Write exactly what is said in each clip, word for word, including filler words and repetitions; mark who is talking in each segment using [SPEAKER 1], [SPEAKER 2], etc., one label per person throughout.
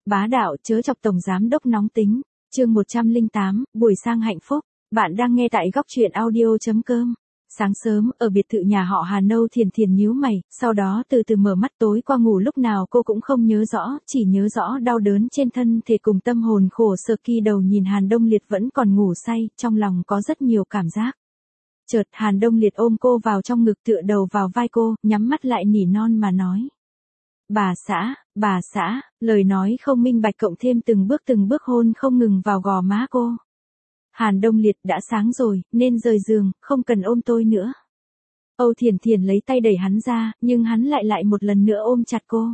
[SPEAKER 1] Bá đạo chớ chọc tổng giám đốc nóng tính. Chương một trăm lẻ tám, buổi sang hạnh phúc. Bạn đang nghe tại góc truyện audio chấm com. Sáng sớm, ở biệt thự nhà họ Hà Nâu Thiền Thiền nhíu mày, sau đó từ từ mở mắt. Tối qua ngủ lúc nào cô cũng không nhớ rõ, chỉ nhớ rõ đau đớn trên thân thể cùng tâm hồn khổ sở. Kỳ đầu nhìn Hàn Đông Liệt vẫn còn ngủ say, trong lòng có rất nhiều cảm giác. Chợt Hàn Đông Liệt ôm cô vào trong ngực, tựa đầu vào vai cô, nhắm mắt lại nỉ non mà nói. Bà xã, bà xã, lời nói không minh bạch cộng thêm từng bước từng bước hôn không ngừng vào gò má cô. Hàn Đông Liệt, đã sáng rồi, nên rời giường, không cần ôm tôi nữa. Âu Thiền Thiền lấy tay đẩy hắn ra, nhưng hắn lại lại một lần nữa ôm chặt cô.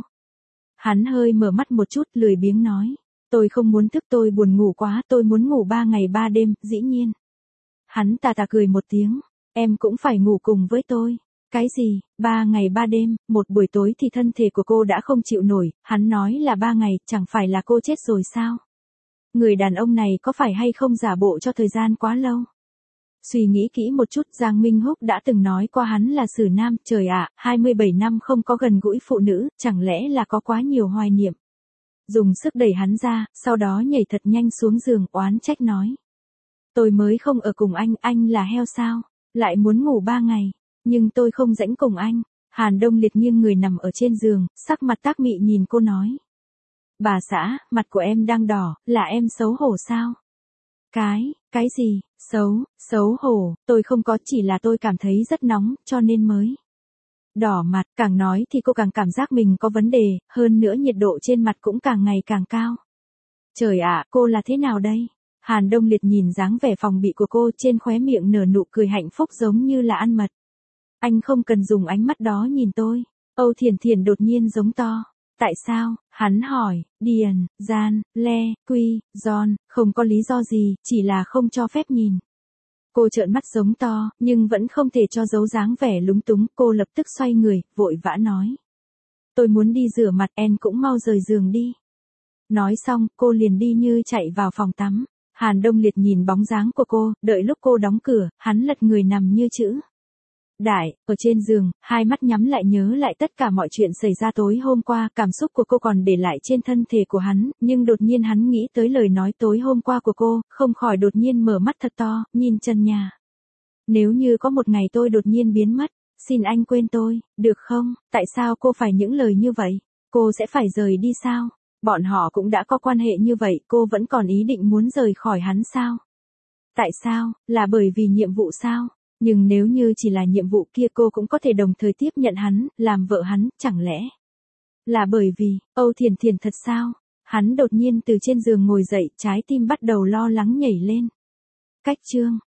[SPEAKER 1] Hắn hơi mở mắt một chút, lười biếng nói. Tôi không muốn thức, tôi buồn ngủ quá, tôi muốn ngủ ba ngày ba đêm, dĩ nhiên. Hắn tà tà cười một tiếng, em cũng phải ngủ cùng với tôi. Cái gì, ba ngày ba đêm, một buổi tối thì thân thể của cô đã không chịu nổi, hắn nói là ba ngày, chẳng phải là cô chết rồi sao? Người đàn ông này có phải hay không giả bộ cho thời gian quá lâu? Suy nghĩ kỹ một chút, Giang Minh Húc đã từng nói qua hắn là xử nam, trời ạ, hai mươi bảy năm không có gần gũi phụ nữ, chẳng lẽ là có quá nhiều hoài niệm. Dùng sức đẩy hắn ra, sau đó nhảy thật nhanh xuống giường, oán trách nói. Tôi mới không ở cùng anh, anh là heo sao? Lại muốn ngủ ba ngày. Nhưng tôi không rảnh cùng anh. Hàn Đông Liệt nghiêng người nằm ở trên giường, sắc mặt tác mị nhìn cô nói. Bà xã, mặt của em đang đỏ, là em xấu hổ sao? Cái, cái gì, xấu, xấu hổ, tôi không có, chỉ là tôi cảm thấy rất nóng, cho nên mới. Đỏ mặt, càng nói thì cô càng cảm giác mình có vấn đề, hơn nữa nhiệt độ trên mặt cũng càng ngày càng cao. Trời ạ, cô là thế nào đây? Hàn Đông Liệt nhìn dáng vẻ phòng bị của cô, trên khóe miệng nở nụ cười hạnh phúc giống như là ăn mật. Anh không cần dùng ánh mắt đó nhìn tôi. Âu Thiền Thiền đột nhiên giống to. Tại sao? Hắn hỏi. Điền, Gian, Le, Quy, Giòn, không có lý do gì, chỉ là không cho phép nhìn. Cô trợn mắt giống to, nhưng vẫn không thể cho giấu dáng vẻ lúng túng. Cô lập tức xoay người, vội vã nói. Tôi muốn đi rửa mặt, em cũng mau rời giường đi. Nói xong, cô liền đi như chạy vào phòng tắm. Hàn Đông Liệt nhìn bóng dáng của cô, đợi lúc cô đóng cửa, hắn lật người nằm như chữ đại, ở trên giường, hai mắt nhắm lại nhớ lại tất cả mọi chuyện xảy ra tối hôm qua, cảm xúc của cô còn để lại trên thân thể của hắn, nhưng đột nhiên hắn nghĩ tới lời nói tối hôm qua của cô, không khỏi đột nhiên mở mắt thật to, nhìn trần nhà. Nếu như có một ngày tôi đột nhiên biến mất, xin anh quên tôi, được không? Tại sao cô phải những lời như vậy? Cô sẽ phải rời đi sao? Bọn họ cũng đã có quan hệ như vậy, cô vẫn còn ý định muốn rời khỏi hắn sao? Tại sao? Là bởi vì nhiệm vụ sao? Nhưng nếu như chỉ là nhiệm vụ kia cô cũng có thể đồng thời tiếp nhận hắn, làm vợ hắn, chẳng lẽ là bởi vì, Âu Thiền Thiền thật sao? Hắn đột nhiên từ trên giường ngồi dậy, trái tim bắt đầu lo lắng nhảy lên. Cách chương